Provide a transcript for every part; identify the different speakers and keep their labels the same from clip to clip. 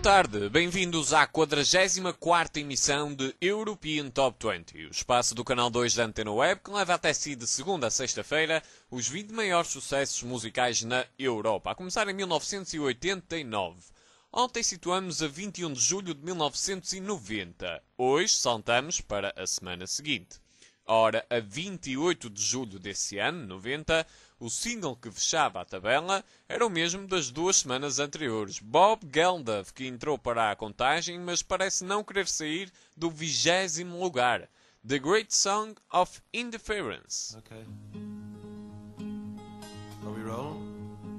Speaker 1: tarde, bem-vindos à 44ª emissão de European Top 20, o espaço do canal 2 da Antena Web que leva até si de segunda a sexta-feira os 20 maiores sucessos musicais na Europa, a começar em 1989. Ontem situamos a 21 de julho de 1990, hoje saltamos para a semana seguinte. Ora, a 28 de julho desse ano, 90, o single que fechava a tabela era o mesmo das 2 semanas anteriores. Bob Geldof, que entrou para a contagem, mas parece não querer sair do 20º lugar. The Great Song of Indifference.
Speaker 2: Okay. Are we rolling?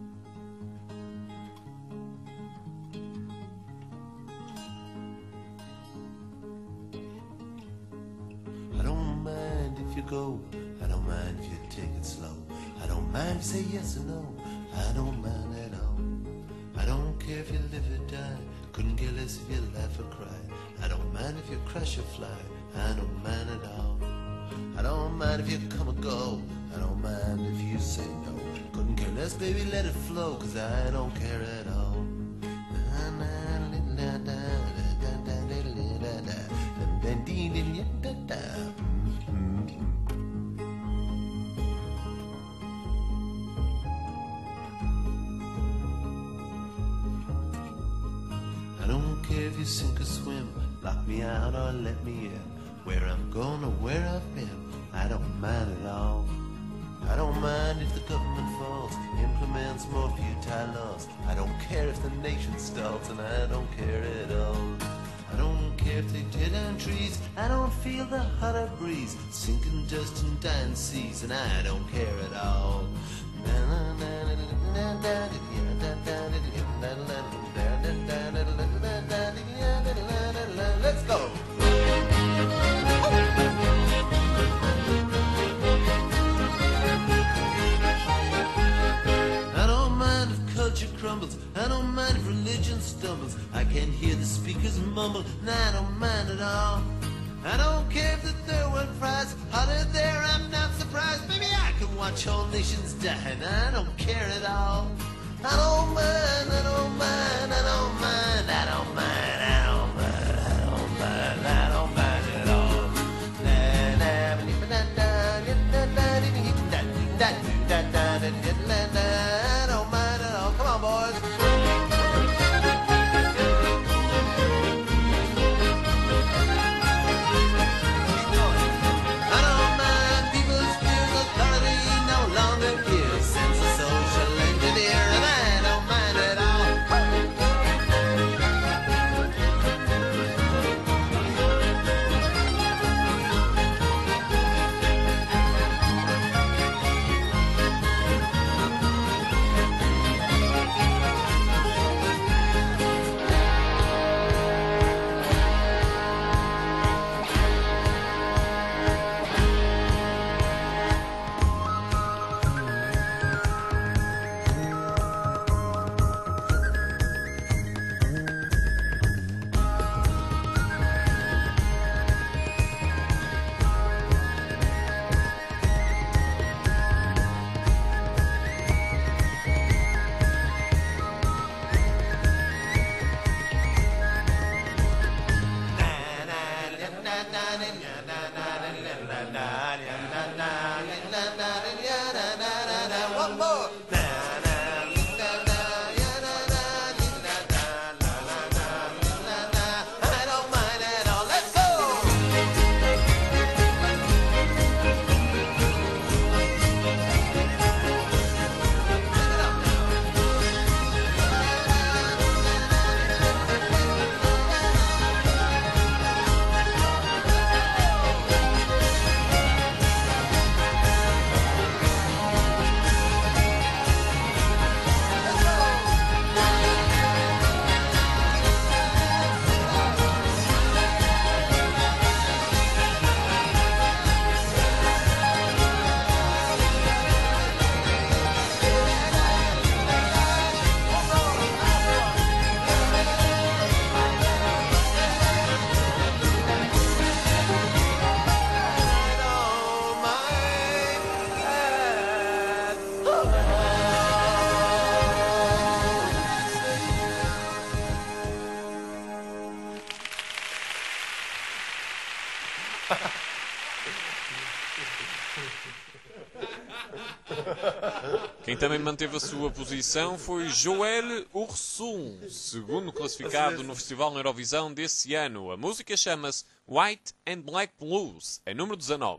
Speaker 2: I don't mind if you go, I don't mind if you take it slow. I don't mind if you say yes or no, I don't mind at all. I don't care if you live or die, couldn't care less if you laugh or cry. I don't mind if you crash or fly, I don't mind at all. I don't mind if you come or go, I don't mind if you say no. Couldn't care less, baby, let it flow, cause I don't care at all. I don't care if you sink or swim, lock me out or let me in. Where I'm going or where I've been, I don't mind at all. I don't mind if the government falls, implements more futile laws. I don't care if the nation stalls, and I don't care at all. I don't care if they tear down trees, I don't feel the hotter breeze, sinking dust and dying seas, and I don't care at all. Let's go! I don't mind if culture crumbles, I don't mind if religion stumbles. I can hear the speakers mumble, and I don't mind at all. I don't care if the third world prize hotter there, I'm not surprised. Maybe I can watch whole nations die, and I don't care at all. I don't mind, I don't mind, I don't mind, I don't mind, I don't mind, I don't mind, I don't mind at all. I don't mind at all. Come on, boys. I don't mind people's fears, authority no longer gives sense of social engineer, and I don't mind at all. One more. I don't mind at all. Let's go.
Speaker 1: Quem também manteve a sua posição foi Joel Ursum, segundo classificado no Festival na Eurovisão desse ano. A música chama-se White and Black Blues, é número 19.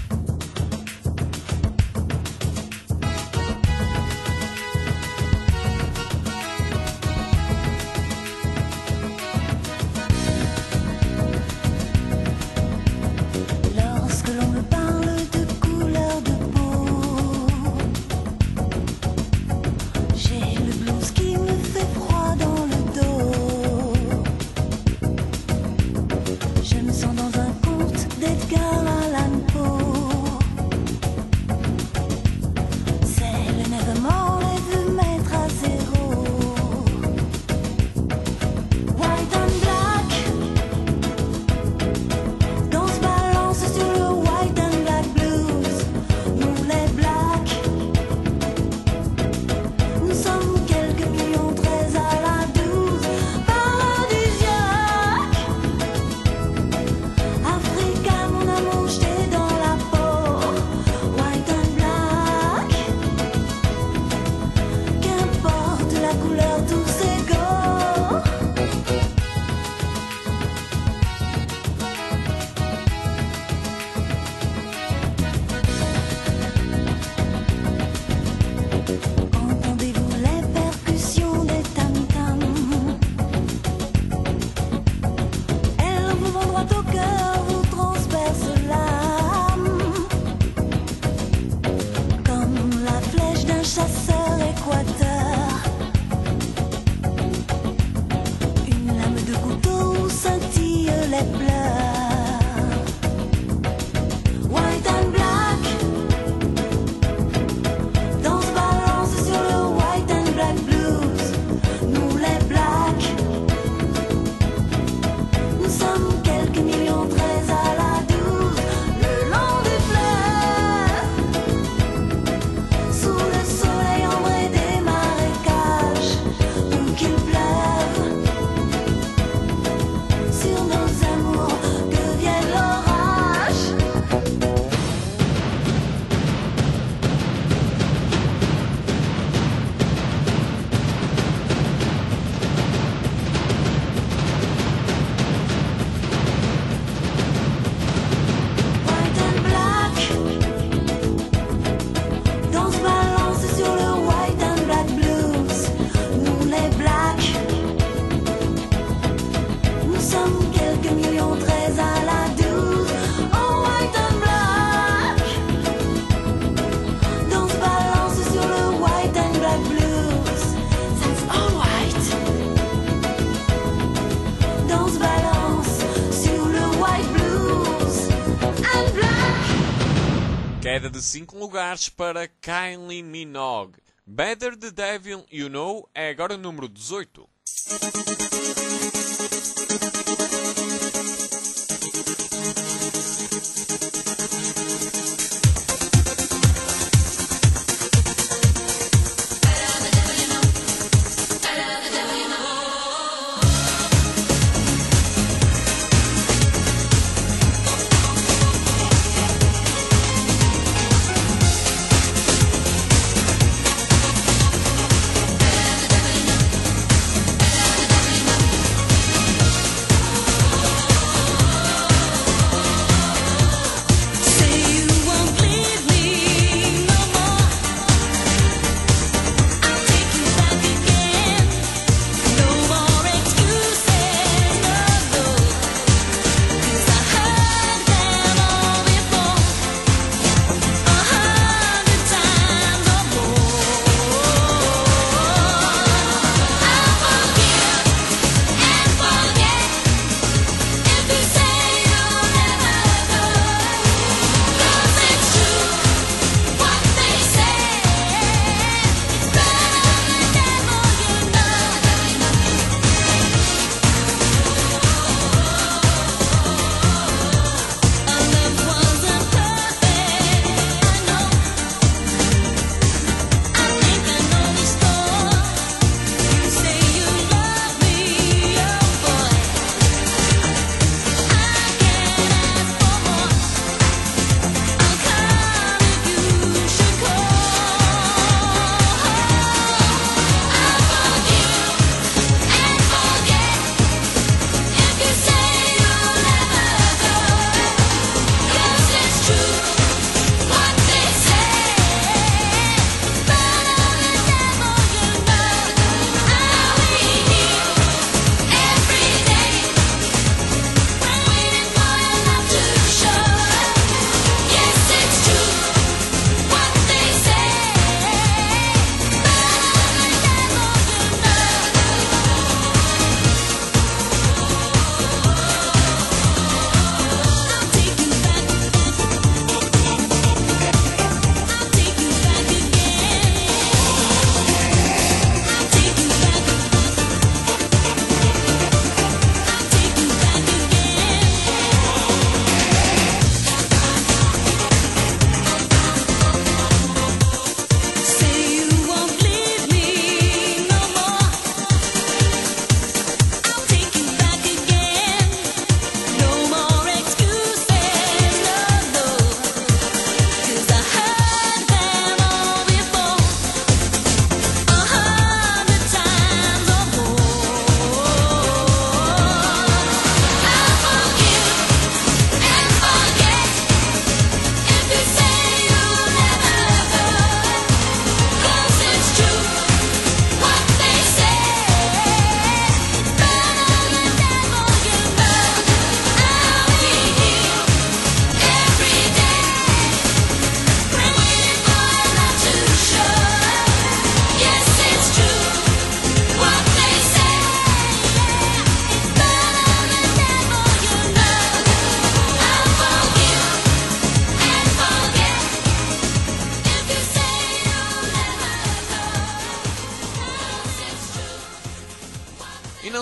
Speaker 1: Queda de 5 lugares para Kylie Minogue. Better the Devil You Know é agora o número 18.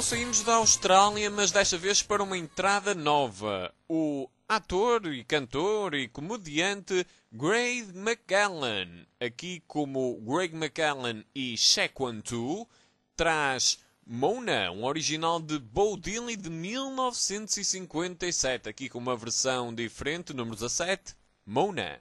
Speaker 1: saímos da Austrália, mas desta vez para uma entrada nova. O ator e cantor e comediante Greg McKellen, aqui como Greg McKellen e Shaq1-2, traz Mona, um original de Bo Diddley de 1957, aqui com uma versão diferente, número 17, Mona.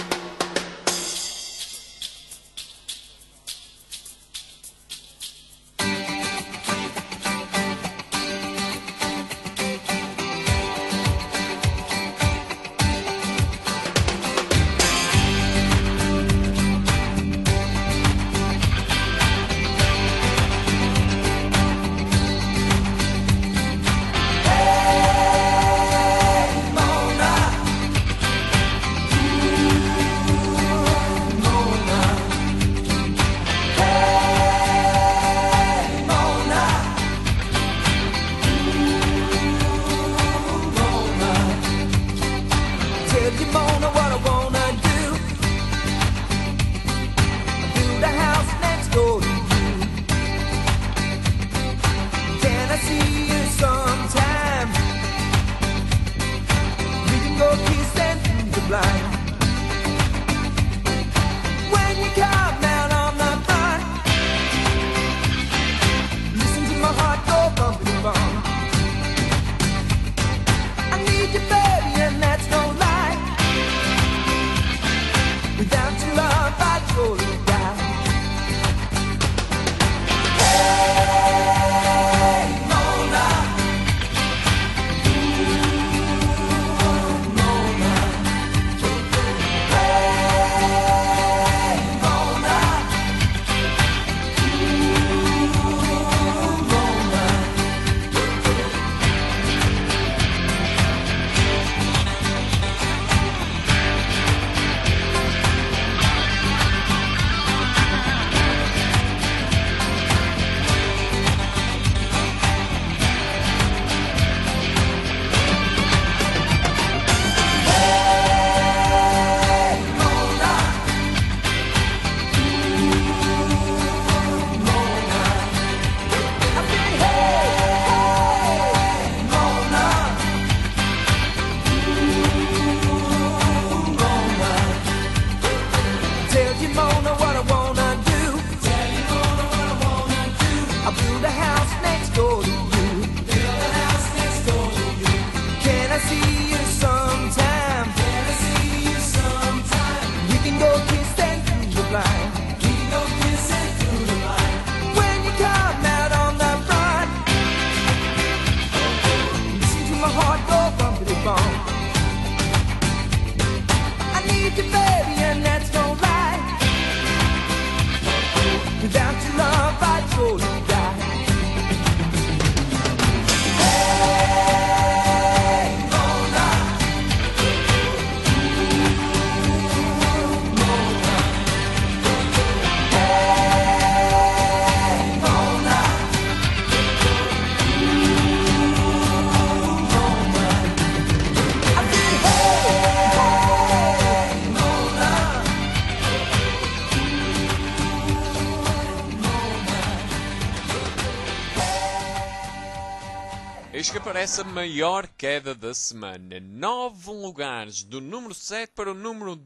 Speaker 1: Eis que aparece a maior queda da semana. 9 lugares, do número 7 para o número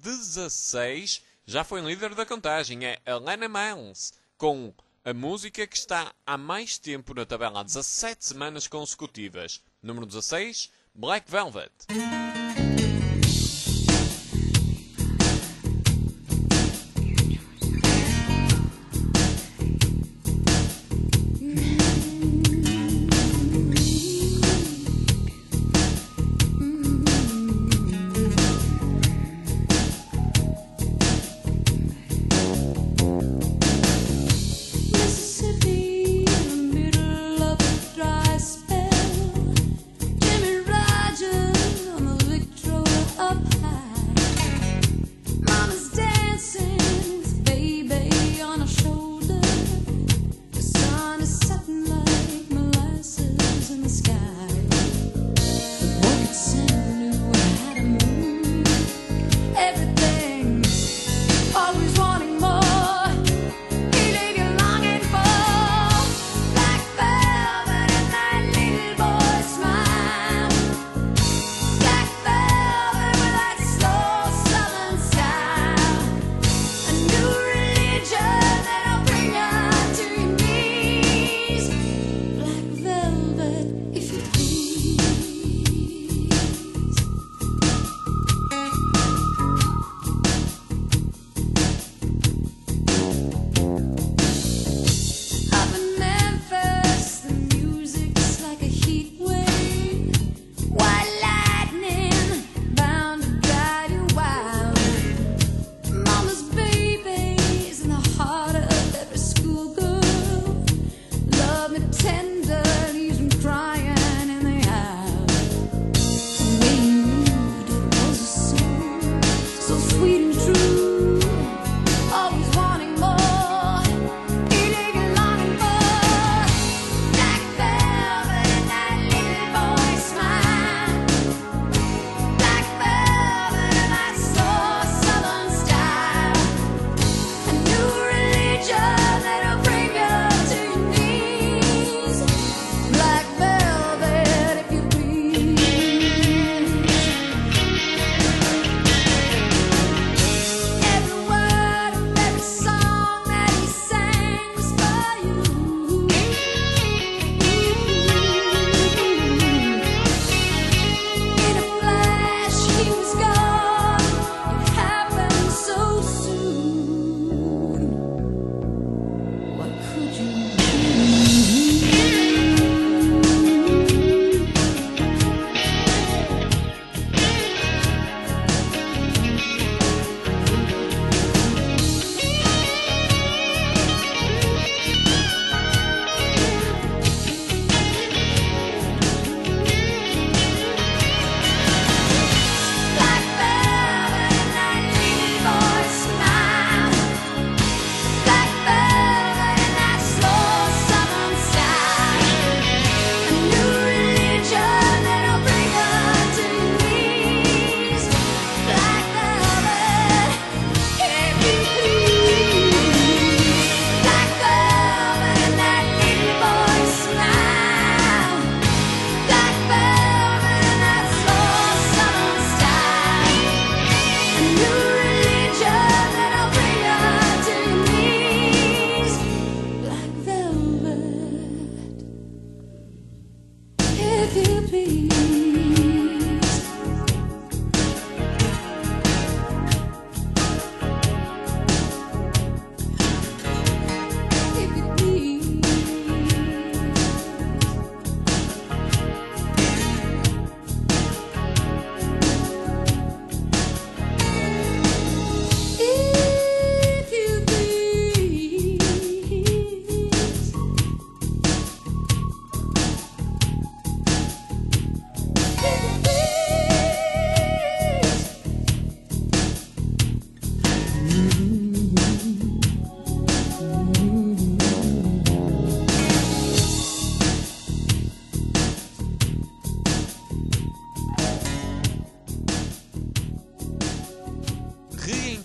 Speaker 1: 16. Já foi líder da contagem. É Alana Miles, com a música que está há mais tempo na tabela, há 17 semanas consecutivas. Número 16, Black Velvet.
Speaker 3: Jimmy Rogers on the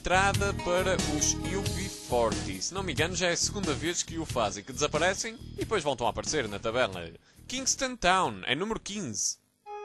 Speaker 1: entrada para os UB40. Se não me engano, já é a segunda vez que o fazem, que desaparecem e depois voltam a aparecer na tabela. Kingston Town, é número 15.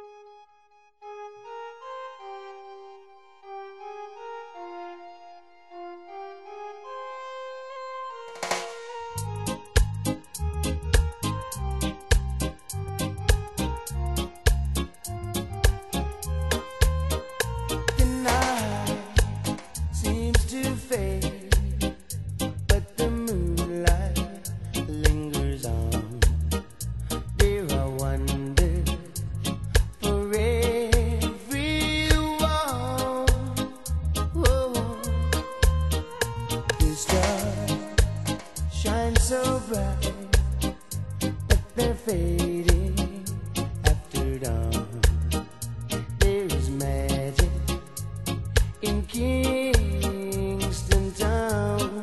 Speaker 2: So bright, but they're fading after dawn. There is magic in Kingston Town.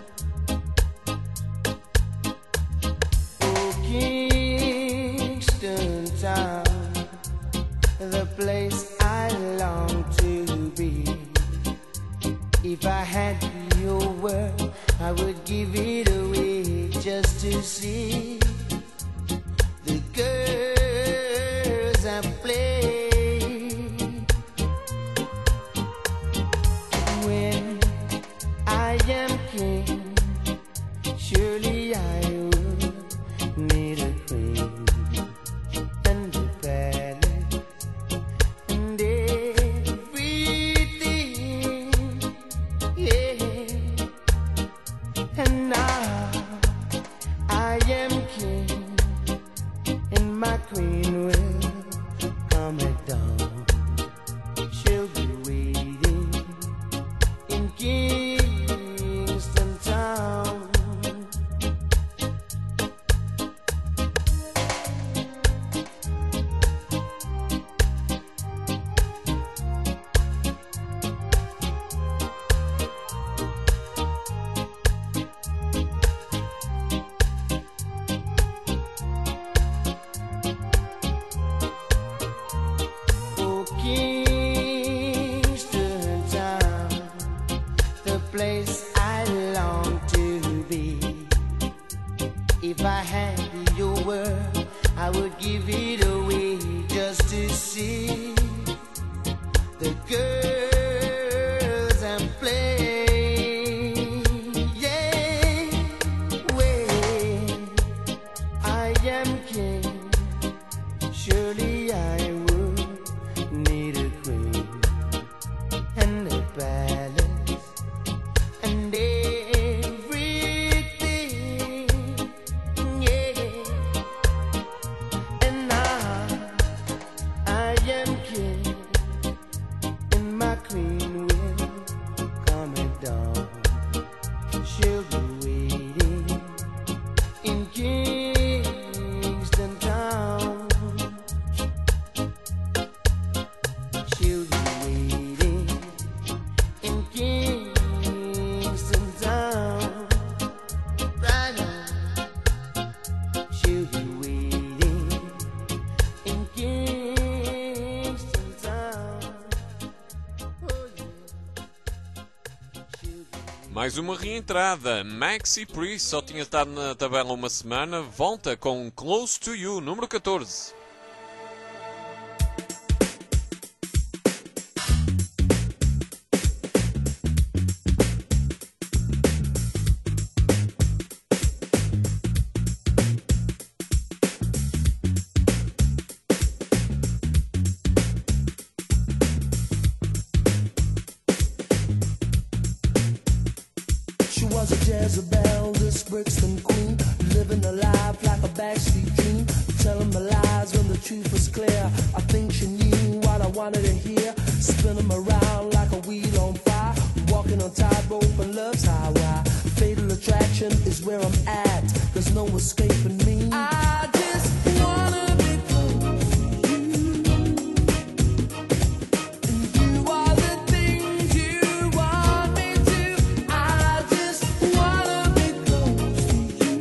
Speaker 2: Oh, Kingston Town, the place I long to be. If I had your word, I would give it away just to see the girls I play. When I am king, surely I would need a queen and a palace and everything, yeah. And now I am king, and my queen will come at dawn. She'll be waiting in Kingston Town. Kingston Town, the place I long to be. If I had your word, I would give it away just to see the girls and play. Yeah, when I am king, surely I would need a queen and a palace and everything, yeah. And now I am king, and my queen will come at dawn. She'll be waiting in Kingston Town. She'll be waiting in Kingston Town. Right on. She'll be waiting in Kingston Town. Oh yeah. She'll be
Speaker 1: Mais uma reentrada. Maxi Priest só tinha estado na tabela uma semana. Volta com Close to You, número 14.
Speaker 3: She was a Jezebel, this Brixton queen, living a life like a backstreet dream, telling the lies when the truth was clear. I think she knew what I wanted to hear, spinning them around like a wheel on fire, walking on tightrope and love's highway. Fatal attraction is where I'm at, there's no escaping me. I just wanna be close to you, and you are the things you want me to. I just wanna be close to you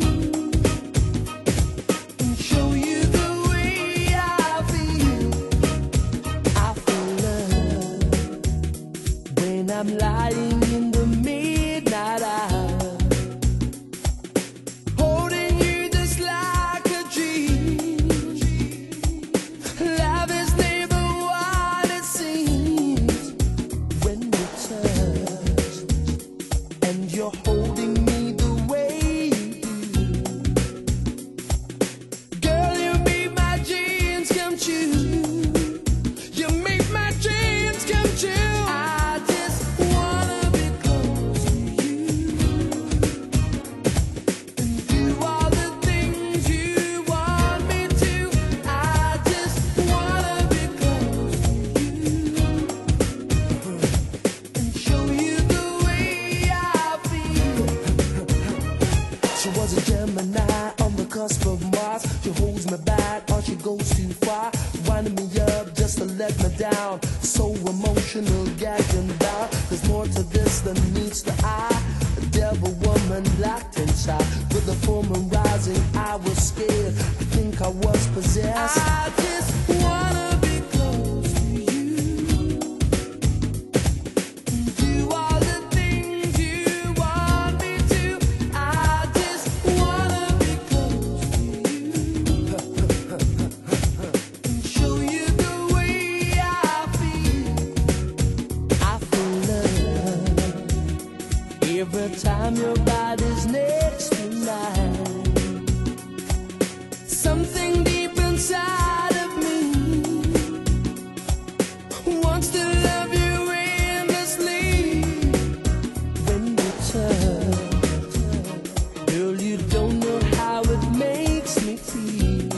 Speaker 3: and show you the way I feel. I feel love when I I'm lying in the midnight hour, holding you just like a dream. Love is never what it seems when you touch, and you're holding me the way you do. Girl, you make my dreams come true. You make my dreams come true. I just wanna be close to you and do all the things you want me to. I just wanna be close to you and show you the way I feel. She was a Gemini on the cusp of Mars. She holds me back or she goes too far, winding me up just to let me down. So emotional, gagged and bound. There's more to this than meets the eye. A devil woman locked inside. With the full moon rising, I was scared. I think I was possessed. I just wanna be close to you and do all the things you want me to. I just wanna be close to you and show you the way I feel. I feel love every time your body's next to mine. Something deep inside of me wants to love you endlessly. When you touch, girl, you don't know how it makes me feel.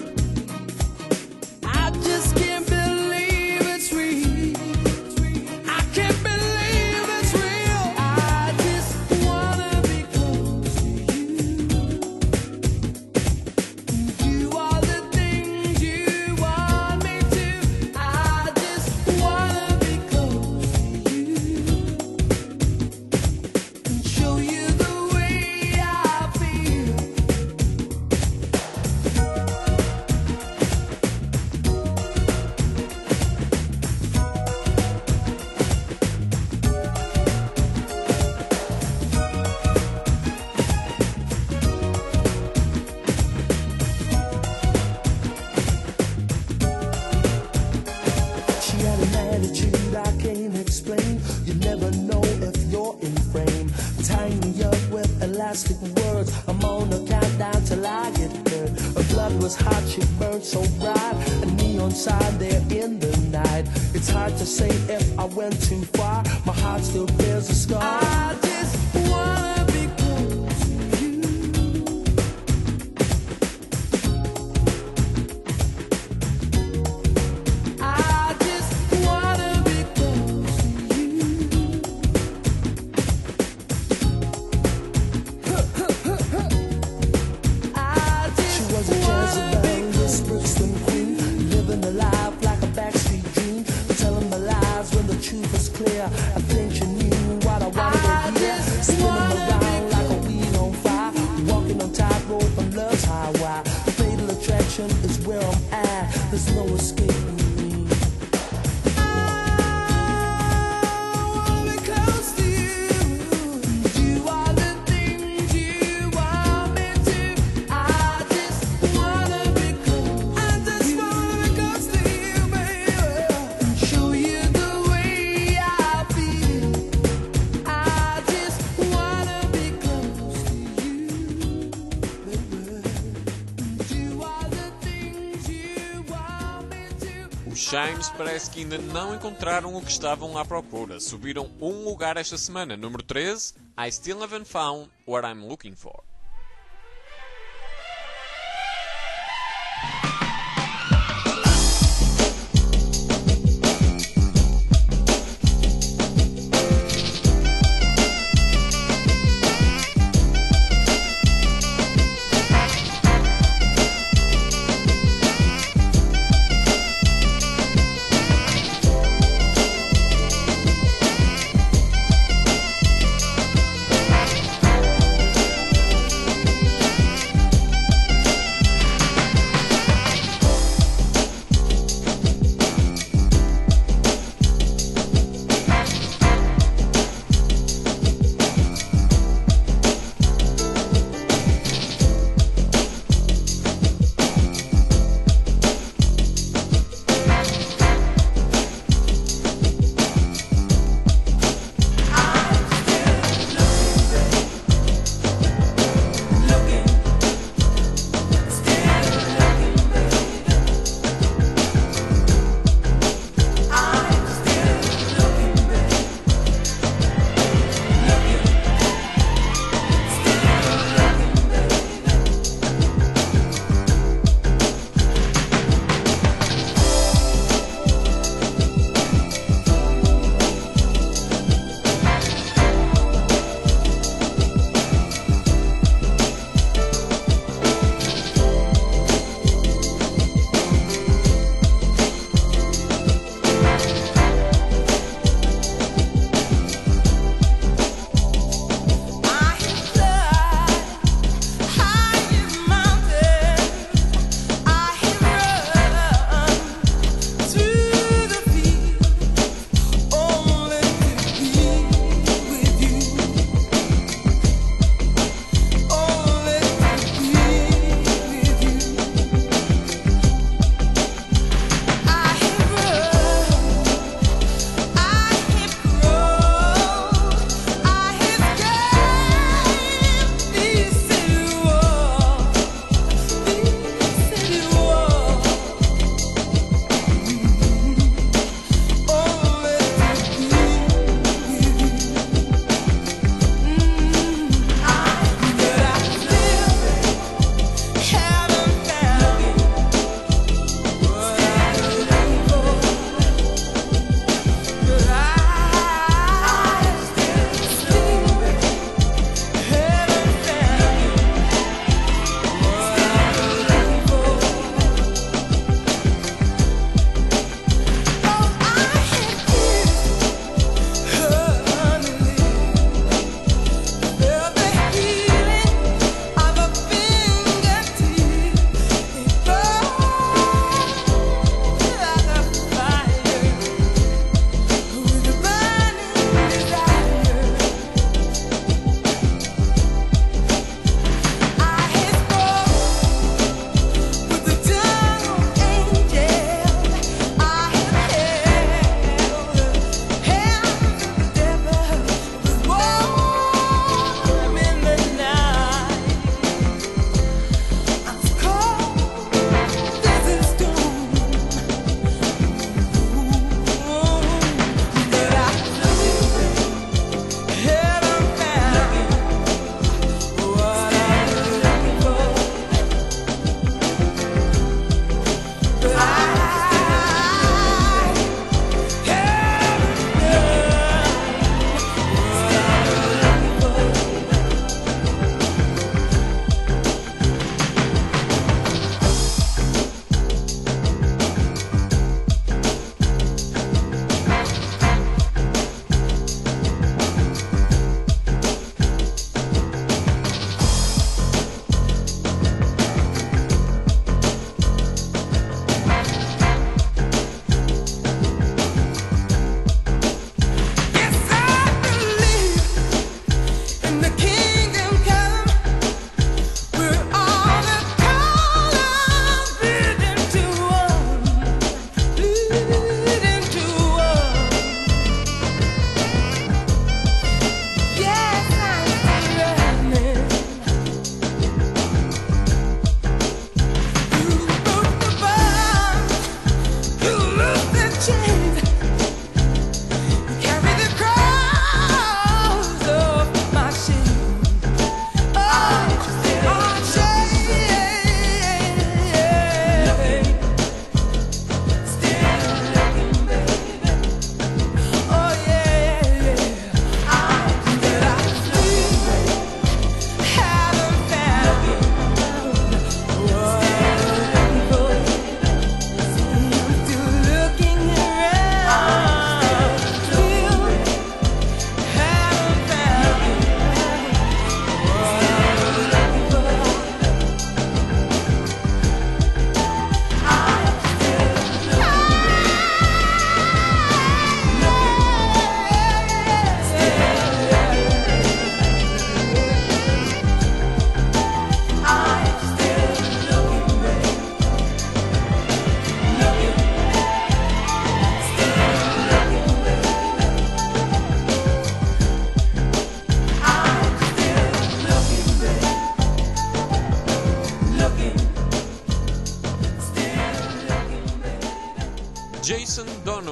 Speaker 3: I just can't believe it's real. I can't believe it's real. I just wanna be close to you and do all the things you want me to. I just wanna be close to you and show you the way I feel. She had an attitude I can't explain. You never know if you're in frame. Tying me up with elastic words. I'm on a countdown till I get hurt. Her blood was hot, she burned so bright. A neon sign there in the night. It's hard to say if I went too far. My heart still bears a scar. I just wanna be close to you. I just wanna be close to you. I just she was a Jezebel, this Brixton queen, living a life like a backstreet dream, telling my lies when the truth was clear. I think she knew what I wanted to hear. Spinning around like a wheel on fire, walking on tightrope on love's highway. The fatal attraction is where I'm at. There's no escaping me. I wanna be close to you, do all the things you want me to. I just wanna be close. I just wanna be close to you, baby, and show you the way I feel. I just wanna be close to you, baby, and do all the things you want me to.
Speaker 1: Os Chimes parece que ainda não encontraram o que estavam à procura. Subiram um lugar esta semana, número 13, I Still Haven't Found What I'm Looking For.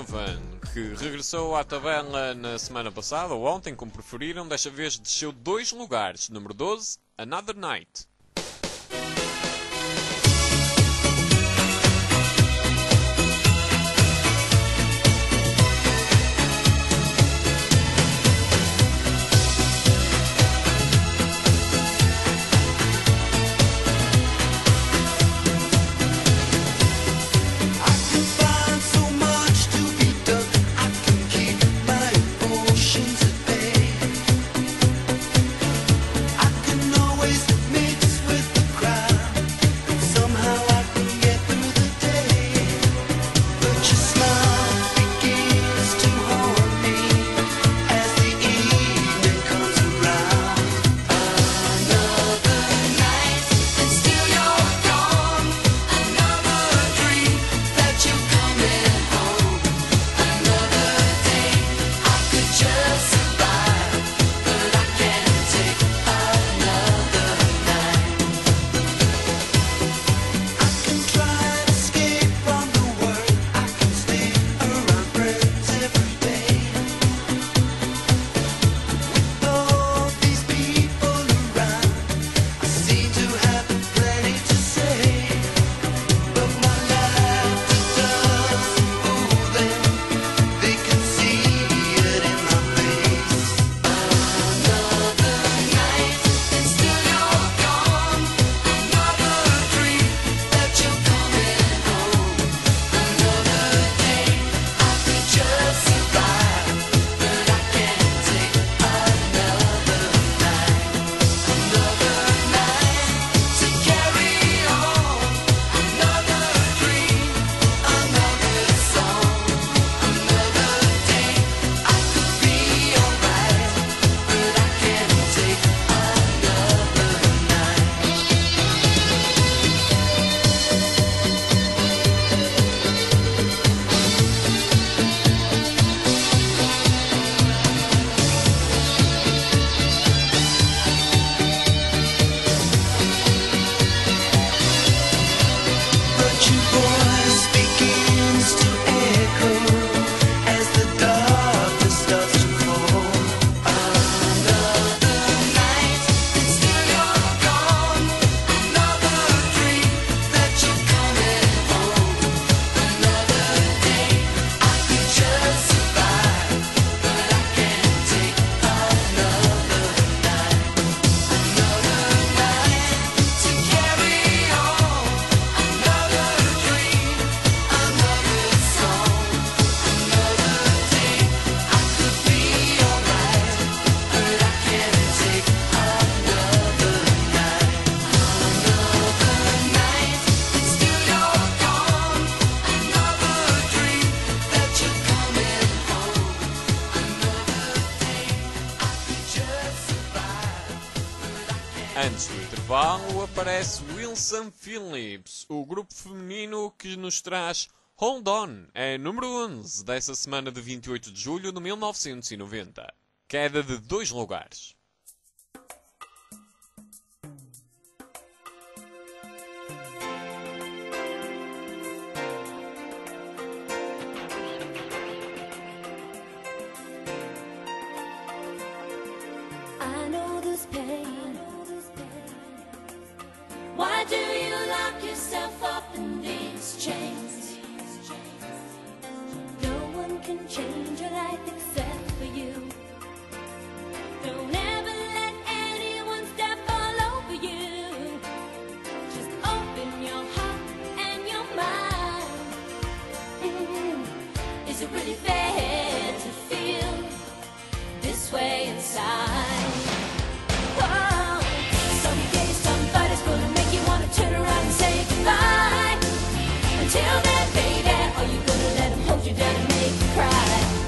Speaker 1: Donovan, que regressou à tabela na semana passada, ou ontem, como preferiram, desta vez desceu 2 lugares. Número 12, Another Night. Antes do intervalo aparece Wilson Phillips, o grupo feminino que nos traz Hold On, é número 11 dessa semana de 28 de julho de 1990. Queda de 2 lugares.
Speaker 4: Why do you lock yourself up in these chains? No one can change your life except for you. Don't ever let anyone step all over you. Just open your heart and your mind. Is it really fair to feel this way inside? Turn around and say goodbye. Until then, baby, are you gonna let him hold you down and make you cry?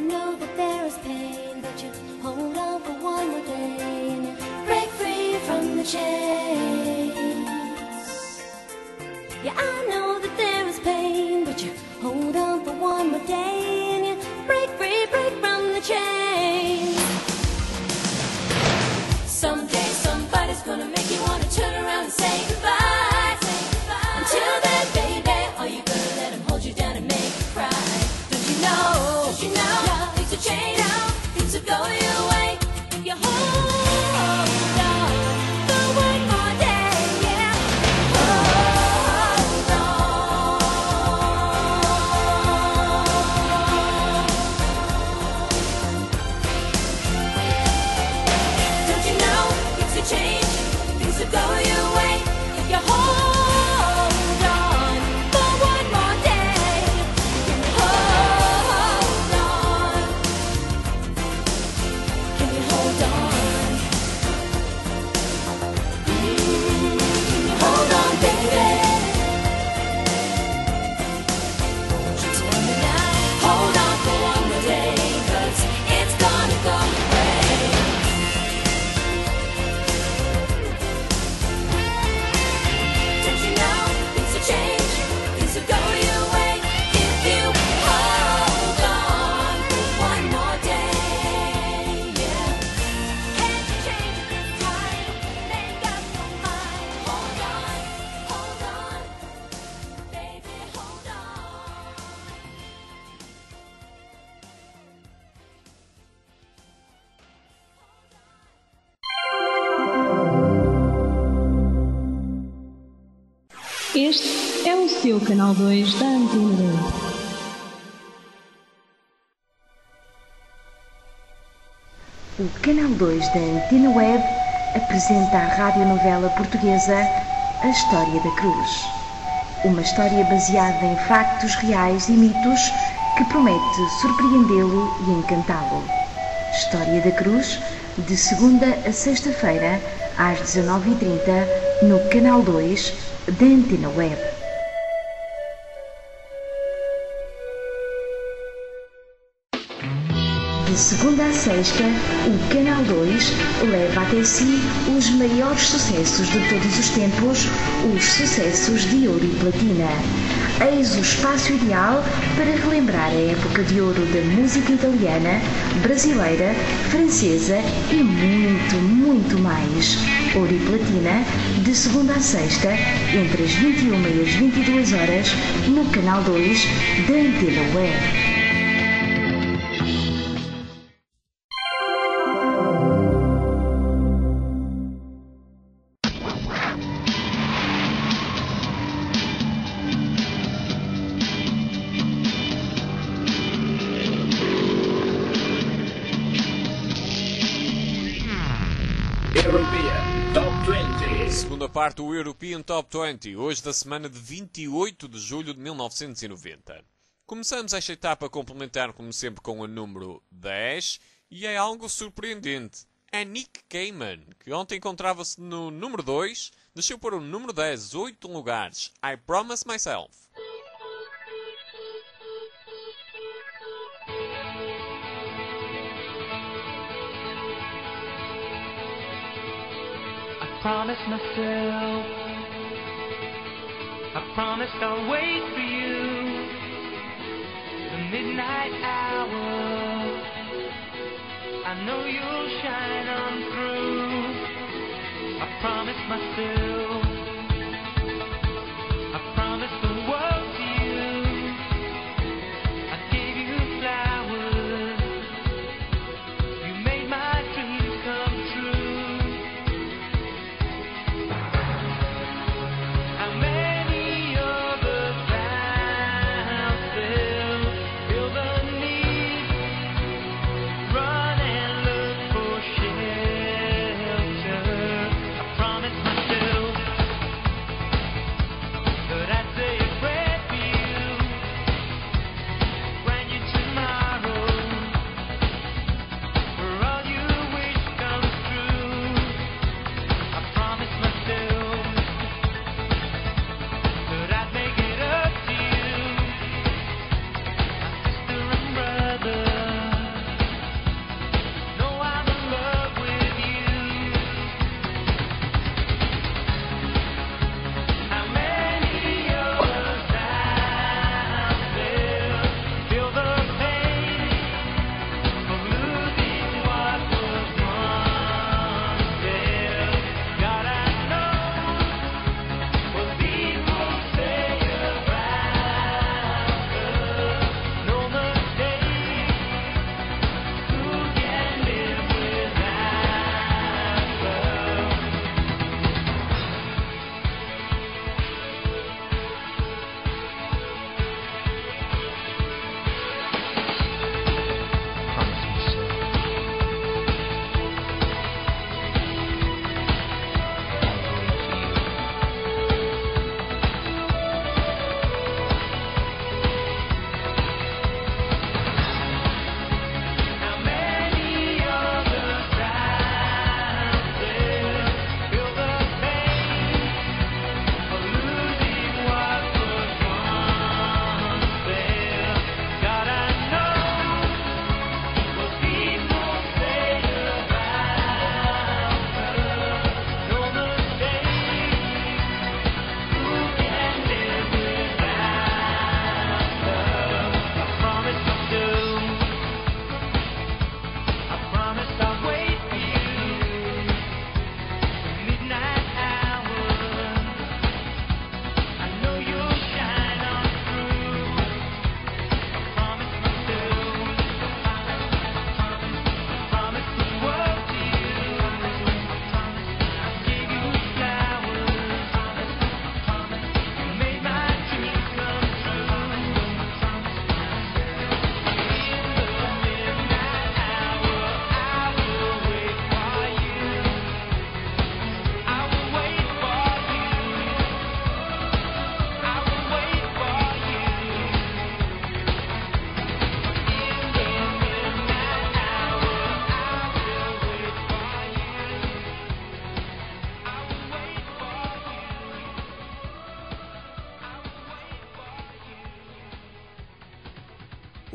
Speaker 4: know that there is pain, but you hold on for one more day and you break free from the chains. Yeah, I know that there is pain, but you hold on for one more day and you break free, break from the chains. Someday somebody's gonna make you wanna turn around and say goodbye. Until then, baby, are you gonna let him hold you down and make you cry? Don't you know, things will change, things will go your way if you hold on for one more day, yeah. Hold on. Don't you know, things will change, things will go your way if you hold on.
Speaker 5: Este é o seu canal 2 da Antena 2.
Speaker 6: O Canal 2 da Antena Web apresenta a radionovela portuguesa A História da Cruz. Uma história baseada em factos reais e mitos que promete surpreendê-lo e encantá-lo. História da Cruz, de segunda a sexta-feira, às 19h30, no Canal 2 da Antena Web. De segunda a sexta, o Canal 2 leva até si os maiores sucessos de todos os tempos, os sucessos de ouro e platina. Eis o espaço ideal para relembrar a época de ouro da música italiana, brasileira, francesa e muito, muito mais. Ouro e platina, de segunda a sexta, entre as 21 e as 22 horas, no Canal 2 da Antena Web.
Speaker 1: Segunda parte do European Top 20, hoje da semana de 28 de julho de 1990. Começamos esta etapa a complementar, como sempre, com o número 10, e é algo surpreendente. É Nick Cayman, que ontem encontrava-se no número 2, desceu para o número 10, 8 lugares. I Promise Myself.
Speaker 7: Promised myself, I promised I'll wait for you, the midnight hour, I know you'll shine on through. I promised myself, I promised the world to you, I gave you flowers, you made my dreams come true.
Speaker 3: Myself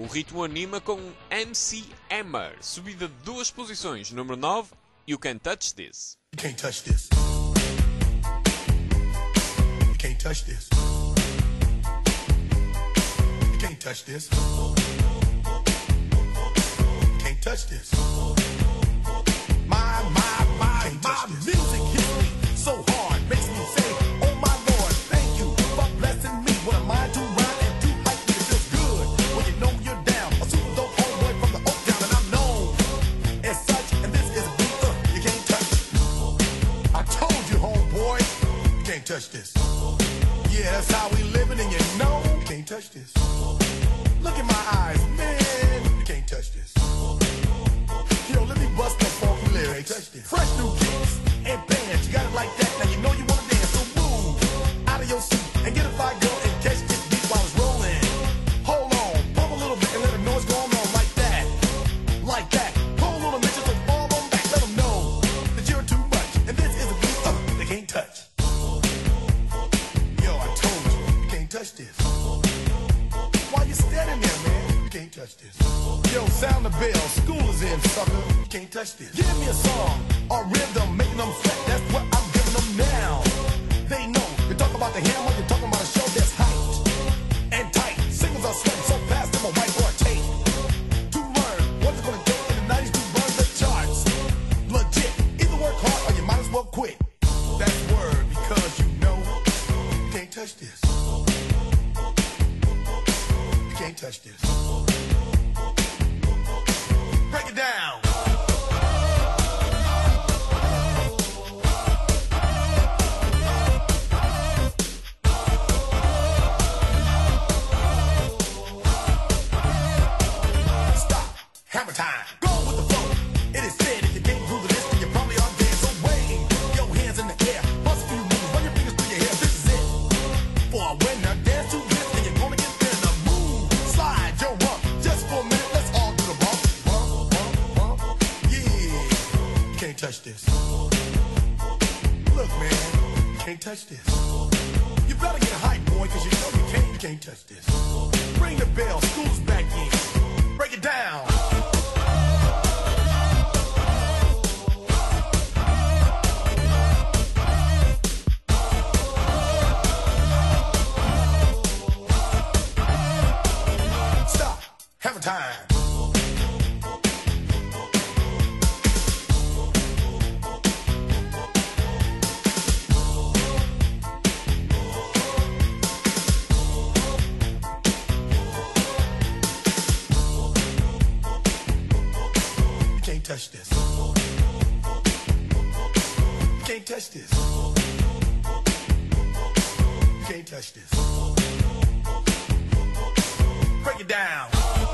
Speaker 1: ritmo anima com MC Hammer, subida de 2 posições, número 9, You Can't Touch This.
Speaker 8: You can't touch this. You can't touch this. You can't touch this. You can't touch this. My music hits me so hard, makes me say, oh my Lord, thank you for blessing me. What a mind to rhyme and to hype me, it feels good when you know you're down. A super dope homeboy from the Oak Town, and I'm known as such, and this is a beat you can't touch. I told you, homeboy, you can't touch this. Yeah, that's how we living, and you know you can't touch this. Look in my eyes, man, you can't touch this. Yo, let me bust the funky lyrics. Fresh new kicks and bands, you got it like that. Now you know you wanna dance, so move out of your seat and get a fire girl and catch this beat while it's rolling. Hold on, pump a little bit and let them know what's going on like that, like that. Pull a little bit just to fall on back, let them know that you're too much and this is a beat they can't touch. Yo, I told you, you can't touch this. Why you standing there, man? You can't touch this. Yo, sound the bell, school is in, sucker. You can't touch this. Give me a song or rhythm, making them sweat. That's what I'm giving them now. They know. You talk about the hammer, you're talking about a show that's hyped and tight. Singles are sweating so fast, them a white or a tape. To learn what's it gonna take in the 90s to burn the charts. Legit. Either work hard or you might as well quit. That's word because you know you can't touch this. You can't touch this. Break it down. Stop. Hammer time. Go with the flow. It is said if you can't groove to this, then you probably are dead. So wave your hands in the air. Bust a few moves. Run your fingers through your hair. This is it. For a winner, dance to this, and you're gonna get thinner. Move. Slide your rump. Just for a minute, let's all do the bump. Bump, bump, bump. Yeah. You can't touch this. Look, man. You can't touch this. You better get hype, boy, because you know you can't touch this. Ring the bell. School's back in. Break it down. Stop. Hammer time. You can't touch this. You can't touch this. You can't touch this. Break it down.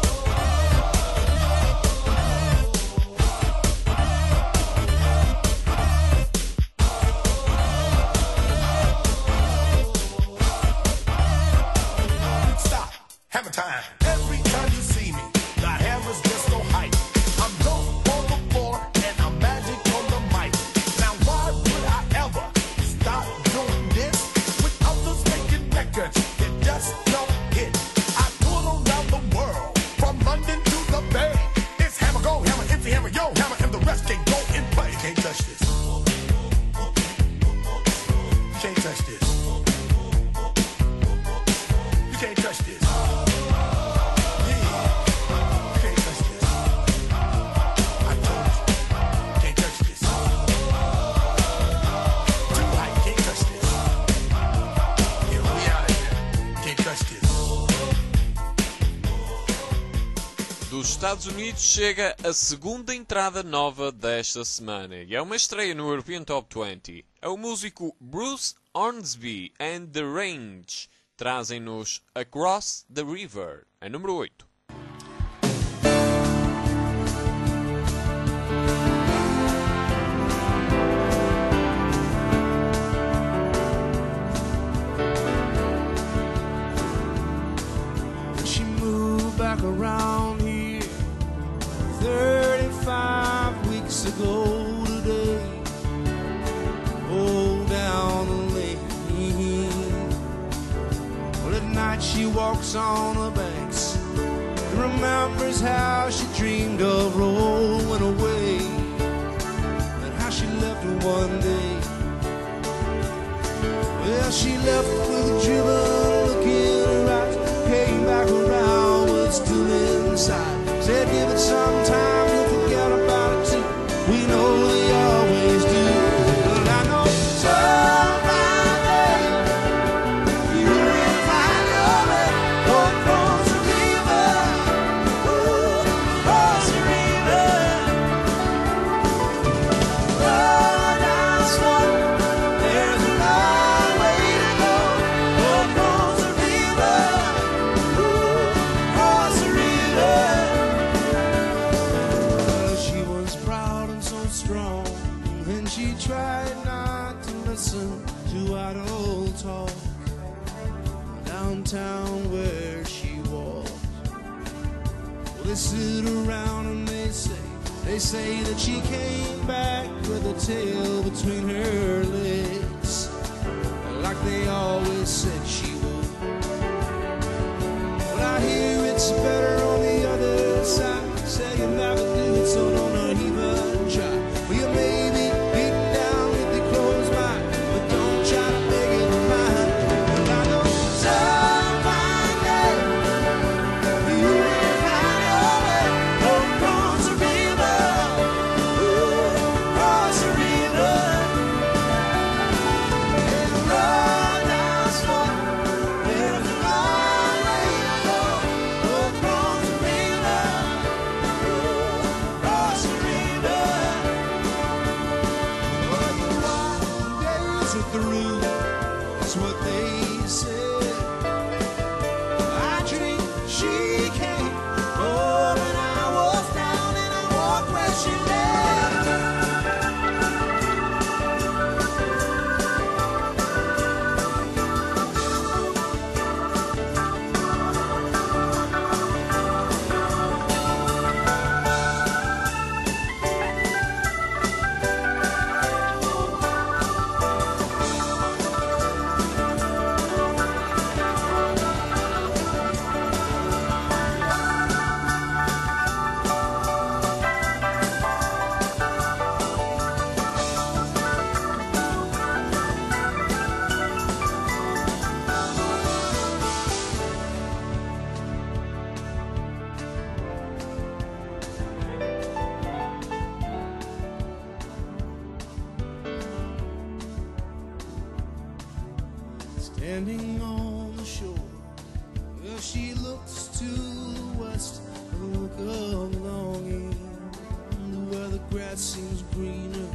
Speaker 8: Stop. Hammer time. Every time you see me, the hammer's just so hype. I'm dope on the floor and I'm magic on the mic. Now why would I ever stop doing this with others making records that just don't hit? I tour around the world, from London to the Bay. It's hammer, go hammer, empty hammer, yo hammer, and the rest can go and play. You can't touch this. You can't touch this. You can't touch this. Yeah. You can't touch this. I told you. You can't touch this. Too high, you can't touch this. Yeah, we out of here. You can't touch this.
Speaker 1: Dos Estados Unidos chega a segunda entrada nova desta semana e é uma estreia no European Top 20. É o músico Bruce Hornsby and The Range. Trazem-nos Across the River, a número 8.
Speaker 3: She moved back around here 35 weeks ago today. Oh, down the lane. Well, at night she walks on the banks and remembers how she dreamed of rolling away, and how she left her one day. Well, she left with a driven look in her eyes, came back around with still inside. Said give it some time, you'll forget about it too. We know they always do. But I know someday you will find your way across the river, across the river. Run down slow, there's a long way to go across the river, across the river. Well, she was proud and so strong, and she tried not to listen to idle talk. Downtown where she walked, well, they sit around and they say that she came back with a tail between her legs, like they always said she would. But I hear it's better on the other side. Say you never do it, so don't even try. Well, you may be beaten down with your clothes by, but don't try to make it mine. And I know someday you will find your way across the river, across the river. And run down slow, there's a long way to go across the river, across the river. But the long days are through, that's what they said. I dream she came home and I was down and I walked where she led. Standing on the shore, well, she looks to the west with a look of longing, where the grass seems greener.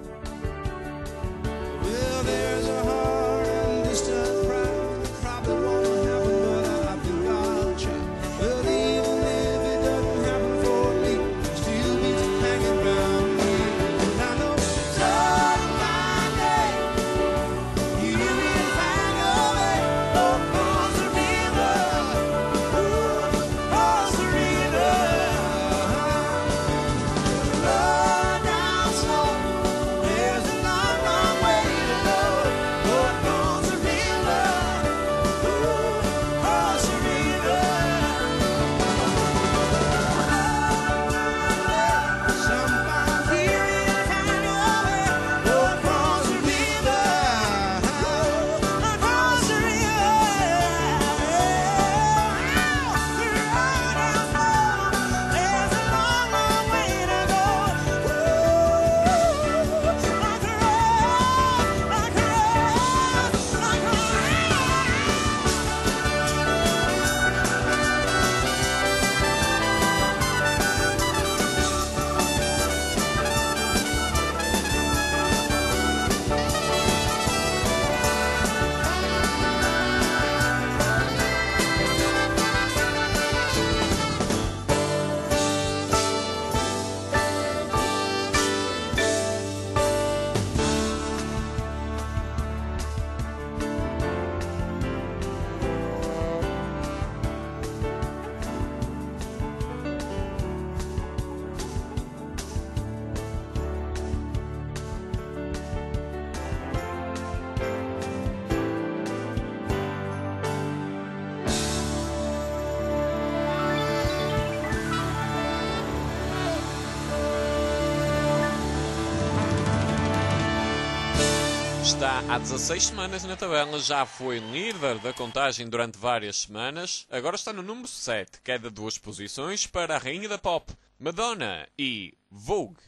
Speaker 3: Well, there's a hard and distant pride that probably won't happen, but I think I'll try. But even if it doesn't happen for me, still be hanging round me. And I know someday you will find your way across the river, across the river. Run down slow,
Speaker 1: Está há 16 semanas na tabela, já foi líder da contagem durante várias semanas, agora está no número 7, queda 2 posições para a rainha da pop, Madonna e Vogue.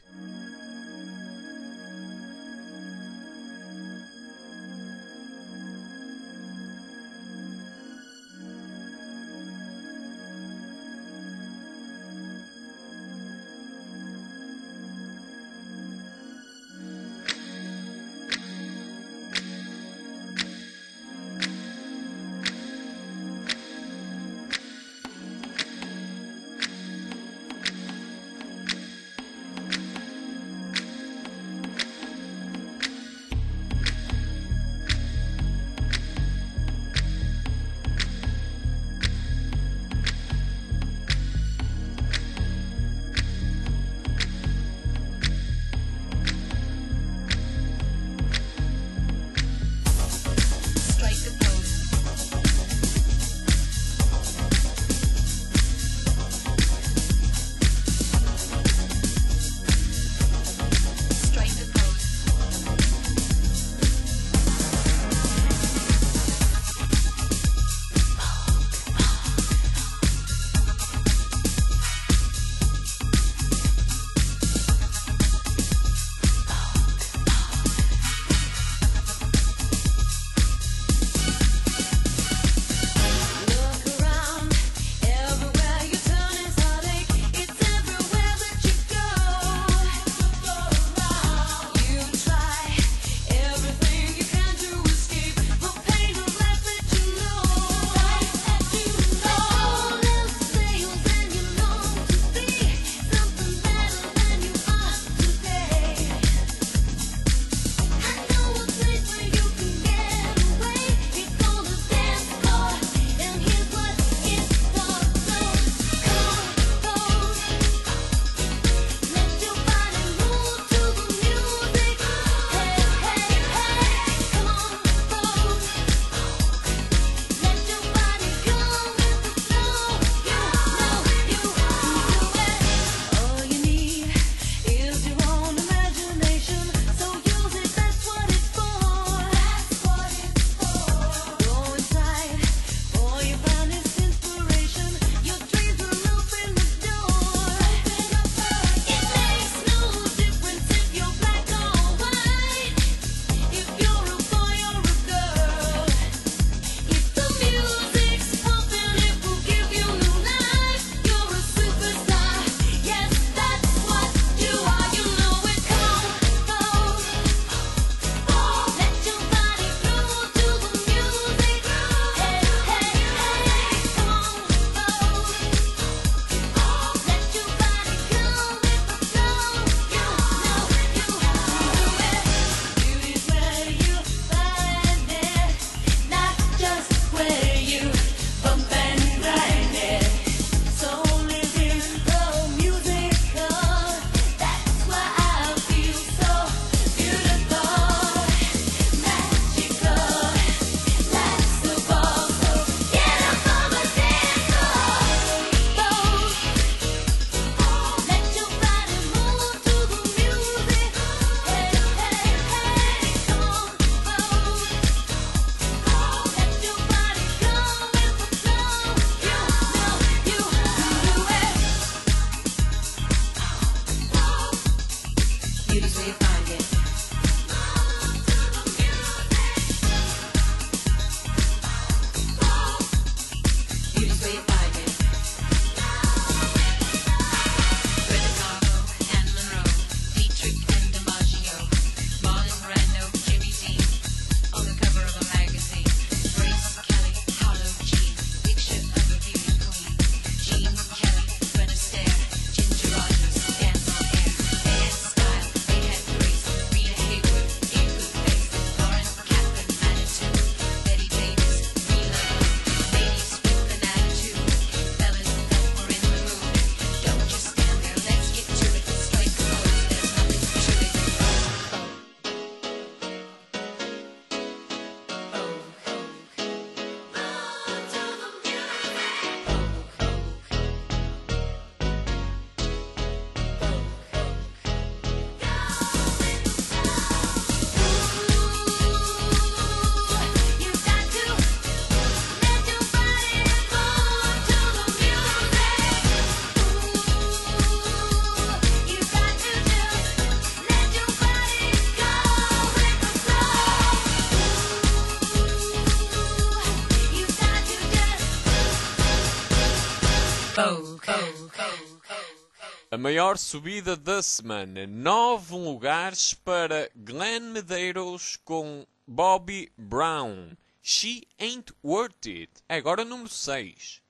Speaker 1: A maior subida da semana. 9 lugares para Glenn Medeiros com Bobby Brown. She Ain't Worth It. Agora número 6.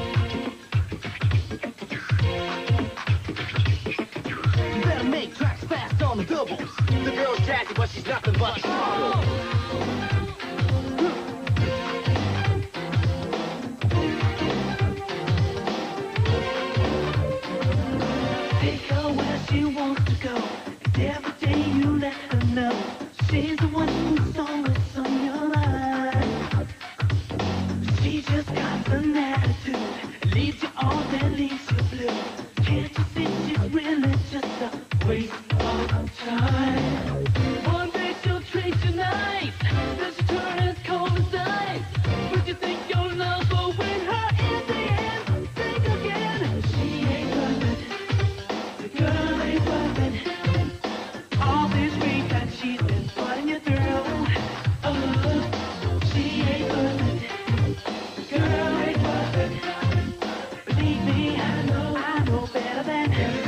Speaker 9: Better make tracks fast on the doubles. The girl's jazzy, but she's nothing but trouble.
Speaker 3: Take her where she wants to go. And every day you let her know she's the one who's always on your mind. She just got an attitude, leaves you all then leaves you blue. Can't you see she's really just a waste of time? One day she'll treat you nice, then she'll turn as cold as ice. But you think your love will win her in the end? Think again. She ain't worth it. The girl ain't worth it. All this weight that she's been putting you through. Oh, she ain't worth it. The girl ain't worth it. Believe me, I know better than.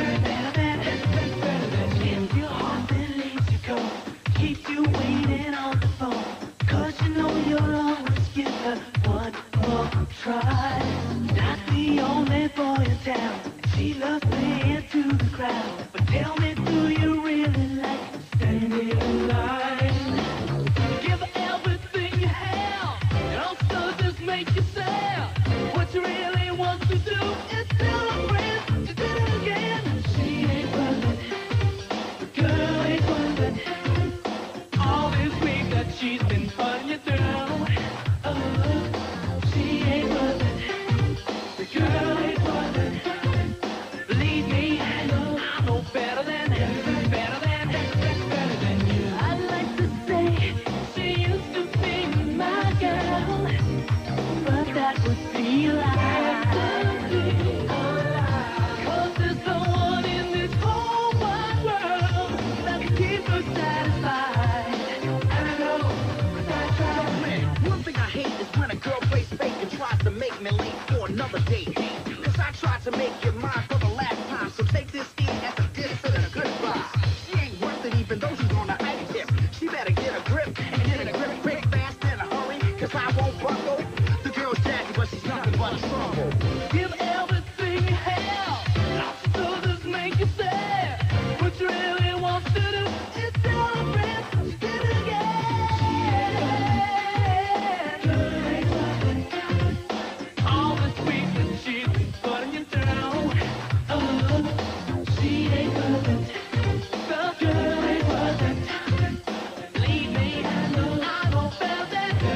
Speaker 3: If your heart then leaves you cold, keep you waiting on the phone. 'Cause you know you'll always give her one more try. Not the only boy in town. She loves playing to the crowd. But tell me, do you really like standing in line? Give her everything you have, and also just make you sad. What you really want to do is tell her friends she did it again. She ain't worth it. The girl ain't worth it. All this grief that she's been putting you through. Oh, she ain't worth it. The girl ain't worth it. Believe me, I know better than you. I'd like to say she used to be my girl, but that would be a lie. 'Cause there's no one in this whole wide world that can keep her satisfied. I know, 'cause I tried.
Speaker 9: One thing I hate is when a girl plays fake and tries to make me late for another date. 'Cause I tried to make you mine for the last time. So take this in as a diss and a goodbye. She ain't worth it even though she's on a ice tip. She better get a grip and get a grip quick, fast, in a hurry. 'Cause I won't buckle. The girl's jazzy, but she's nothing but a trouble.
Speaker 3: Give everything you have, and also just make you sad. What you really want to do is tell her friends she did it again. All the sweet that she's been putting you through. Oh, she ain't worth it. The girl ain't worth it. Believe me, I know better than you.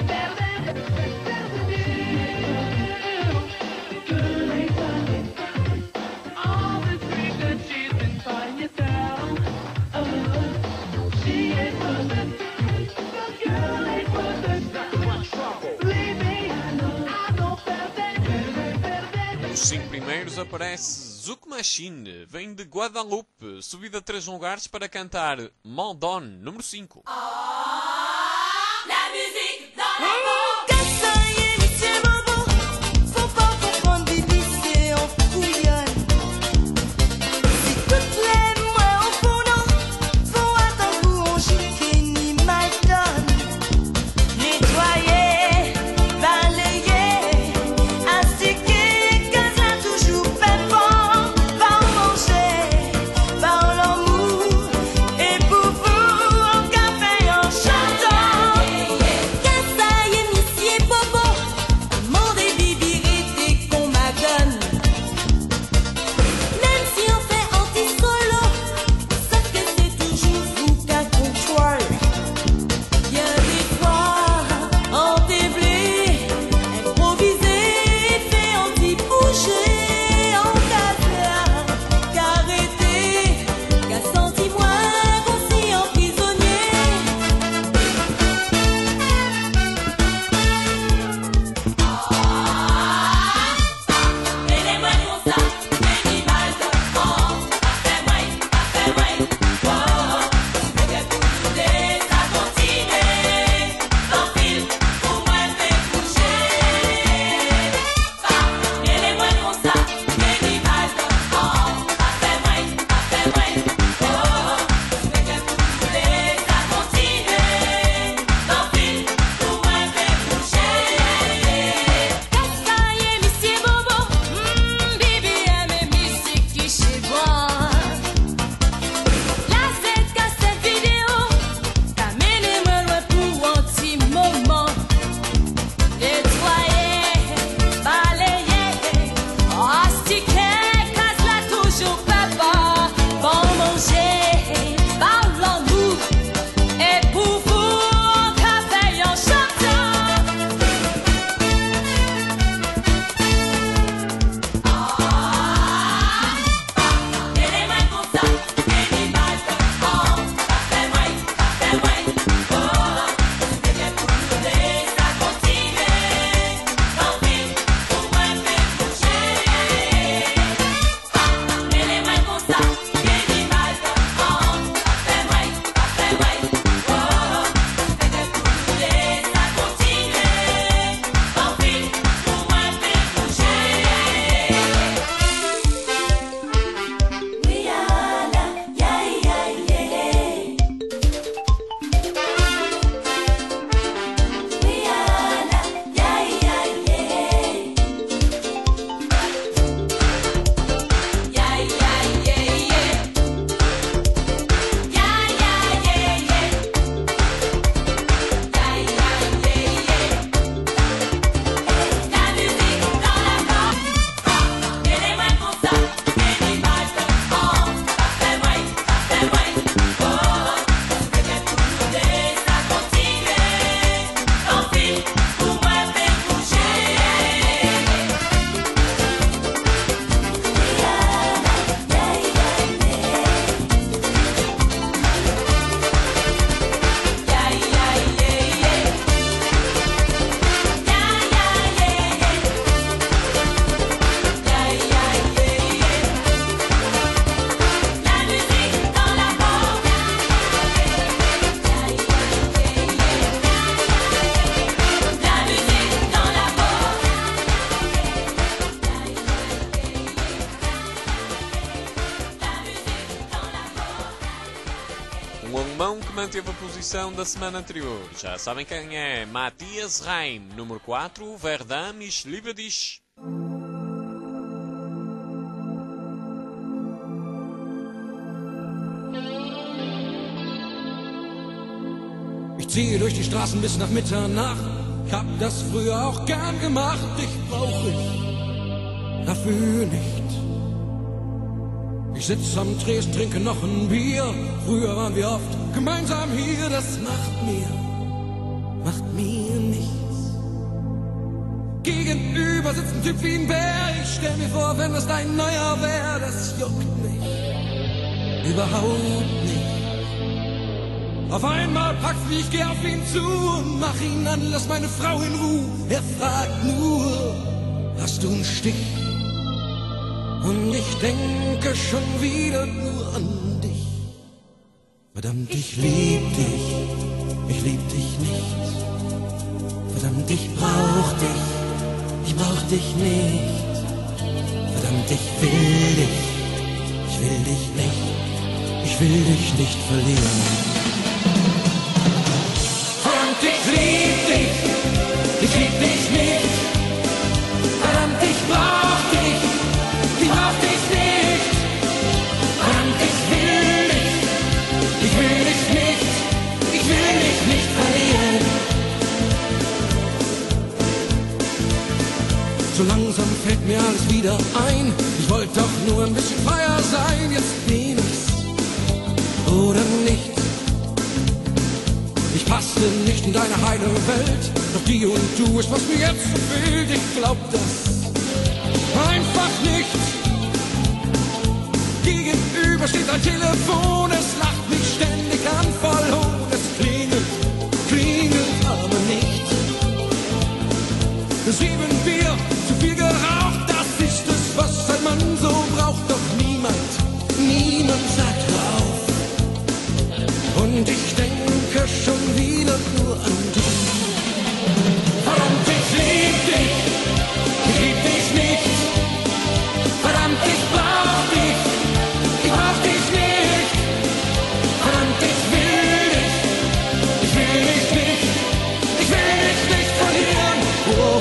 Speaker 3: The girl ain't worth it. All the sweet that she's been putting you through. Oh, she ain't worth it. The girl ain't worth it.
Speaker 9: Nothing but trouble.
Speaker 3: Believe me, I know better than you.
Speaker 1: Nos 5 primeiros aparece Zouk Machine. Vem de Guadalupe. Subida 3 lugares para cantar Moldon, número 5.
Speaker 4: La musique dans les
Speaker 10: Ces bobos, faut pas comprendre des lycées en fouillonne. Si toutes les moins en fondant vont à un goût en chiquet ni mal donne. Nettoyer, balayer, astiquer, cause là toujours fait bon. Par manger, par l'amour, et pour vous en café en chat.
Speaker 1: um alemão que manteve a posição da semana anterior. Já sabem quem é? Matthias Reim, número 4, Verdam, ich liebe dich.
Speaker 3: Ich ziehe durch die Straßen bis nach Mitternacht. Ich hab das früher auch gern gemacht. Dich brauch ich dafür nicht. Ich sitz am Tresen, trinke noch ein Bier. Früher waren wir oft gemeinsam hier. Das macht mir nichts. Gegenüber sitzt ein Typ wie ein Bär. Ich stell mir vor, wenn das dein neuer wär. Das juckt mich überhaupt nicht. Auf einmal packt's mich, ich geh auf ihn zu und mach ihn an, lass meine Frau in Ruhe. Er fragt nur, hast du einen Stich? Und ich denke schon wieder nur an dich. Verdammt, ich lieb dich nicht. Verdammt, ich brauch dich nicht. Verdammt, ich will dich nicht verlieren. Ich lieb dich nicht. Verdammt, ich brauch dich nicht. Verdammt, ich will dich nicht verlieren. So langsam fällt mir alles wieder ein. Ich wollte doch nur ein bisschen freier sein. Jetzt bin ich's oder nicht. Ich passte nicht in deine heile Welt, doch die und du ist, was mir jetzt so fehlt. Ich glaub das einfach nicht. Gegenüber steht ein Telefon, es lacht mich ständig an, voll hoch. Es klingelt aber nicht. 7 Bier, zu viel geraucht, das ist es, was ein Mann so braucht. Doch niemand sagt drauf. Und ich denke schon wieder nur an dich. Verdammt, ich lieb dich nicht. Verdammt, ich brauch dich nicht. Verdammt, ich will dich nicht verlieren. Oh,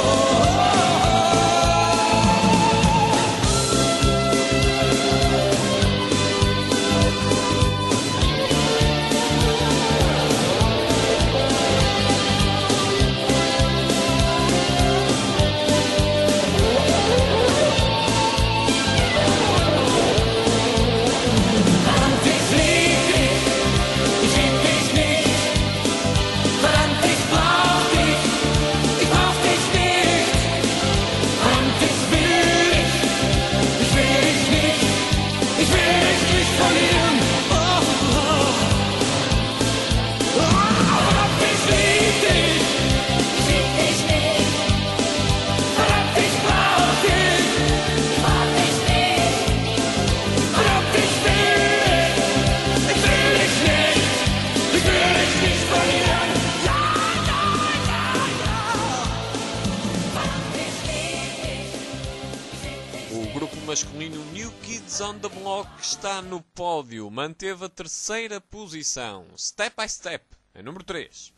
Speaker 1: masculino New Kids on the Block está no pódio, manteve a terceira posição. Step by Step, é número 3.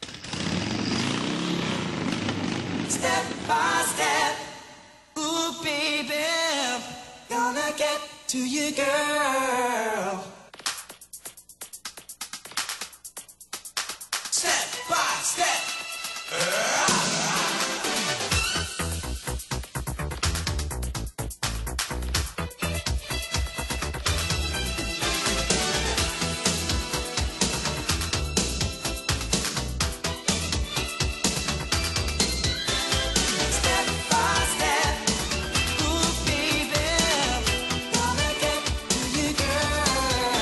Speaker 10: Step by step, ooh baby, gonna get to you, girl. Step by step.
Speaker 3: Girl.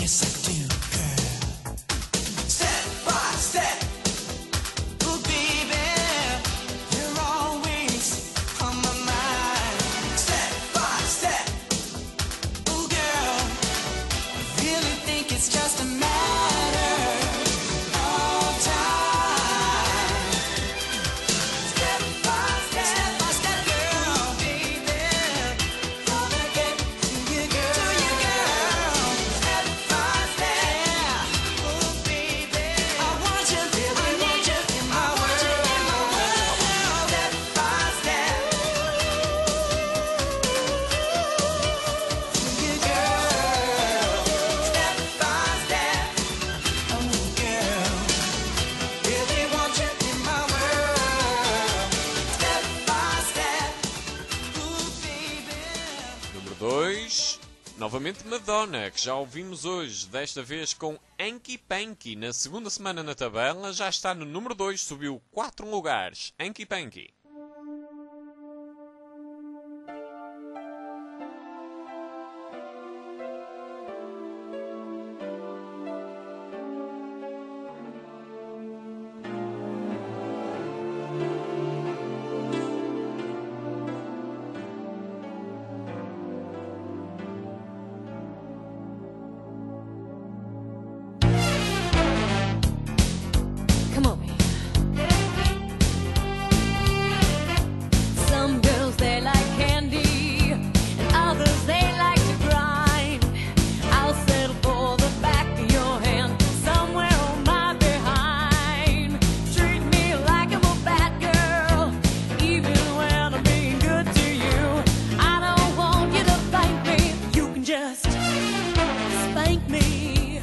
Speaker 3: Yes, I do, girl.
Speaker 10: Step by step, ooh baby, you're always on my mind. Step by step, ooh girl, I really think it's just a matter of time. Step by step, girl, baby, gonna get to you, girl. Step by step, ooh baby, I want you, I need you in my world. Step by step, to you, girl. Step by step, oh girl, really want you in my world. Step by step, ooh baby.
Speaker 1: Número 2, novamente Madonna, que já ouvimos hoje, desta vez com Hanky Panky. Na segunda semana na tabela, já está no número 2, subiu 4 lugares. Hanky Panky.
Speaker 4: Come on, man. Some girls they like candy, and others they like to grind. I'll settle for the back of your hand, somewhere on my behind. Treat me like I'm a bad girl, even when I'm being good to you. I don't want you to thank me, you can just spank me.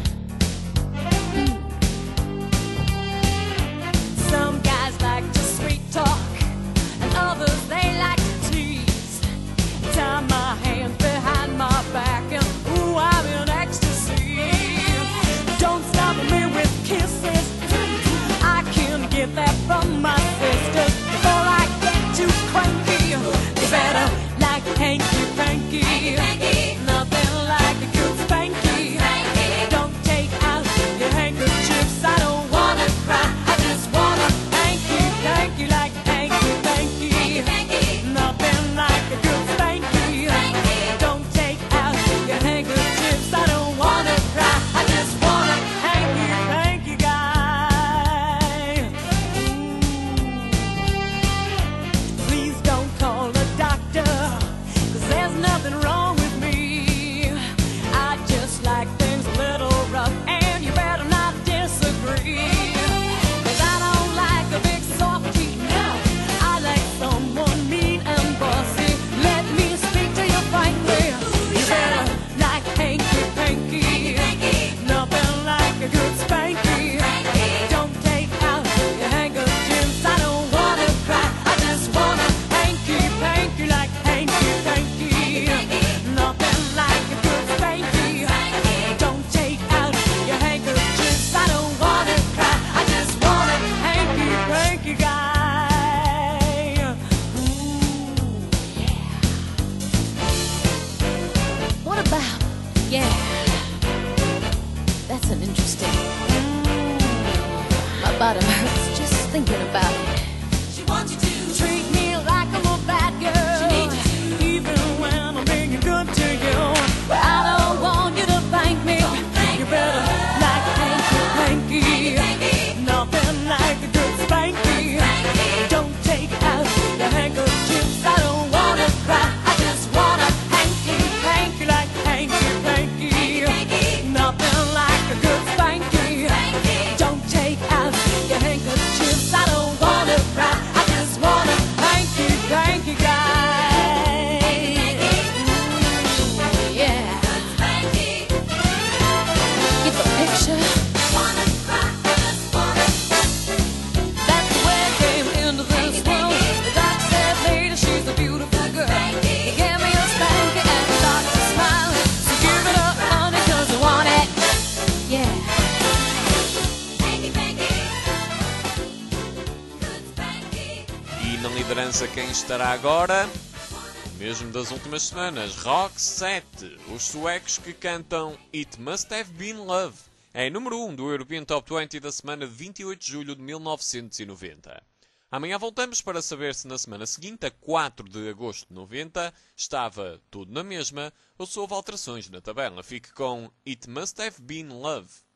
Speaker 4: Some guys like to sweet talk, and others they like to tease. Tie my hands behind my back, and ooh, I'm in ecstasy. Don't stop me with kisses, I can get that from my sisters. Before I get too cranky, you better like hanky panky. Nothing like a good spanky. Don't take out your handkerchiefs, I don't wanna cry, I just wanna hanky panky like hanky panky. Nothing like a good spanky. Don't take out your handkerchiefs, I don't wanna cry, I just wanna hanky panky guy. Please don't call a doctor, 'cause there's nothing wrong with me. I just like things a little rough, and you better not disagree. 'Cause I don't like a big softie, no, I like someone mean and bossy. Let me speak to you frankly, you better like hanky panky. Nothing like a good spanky. Don't take out your handkerchiefs, I don't wanna cry, I just wanna hanky panky like hanky panky. Nothing like a good spanky. Don't take out your handkerchiefs, I don't wanna cry, I just wanna hanky panky guy. Ooh, yeah. What about, yeah, that's an interesting. My bottom hurts just thinking about it. She wants you to treat me like I'm a bad girl. She needs you to, even when I'm being good to you. But I don't want you to thank me. You better like hanky panky. Nothing like a good spanky. Don't take out your handkerchiefs, I don't wanna cry, I just wanna hanky panky like hanky panky. Nothing like a good spanky. Don't take out your handkerchiefs, I don't wanna cry, I just wanna hanky panky guy. Ooh, yeah. Get the picture. That's the way I came into this world. The doc said later she's a beautiful girl. He gave me a spanky and the doctor smiled. So give it up, honey, 'cause I want it. Yeah.
Speaker 1: E na liderança quem estará agora? mesmo das últimas semanas, Rock 7, os suecos que cantam It Must Have Been Love, é número 1 do European Top 20 da semana de 28 de julho de 1990. Amanhã voltamos para saber se na semana seguinte, a 4 de agosto de 90, estava tudo na mesma ou se houve alterações na tabela. Fique com It Must Have Been Love.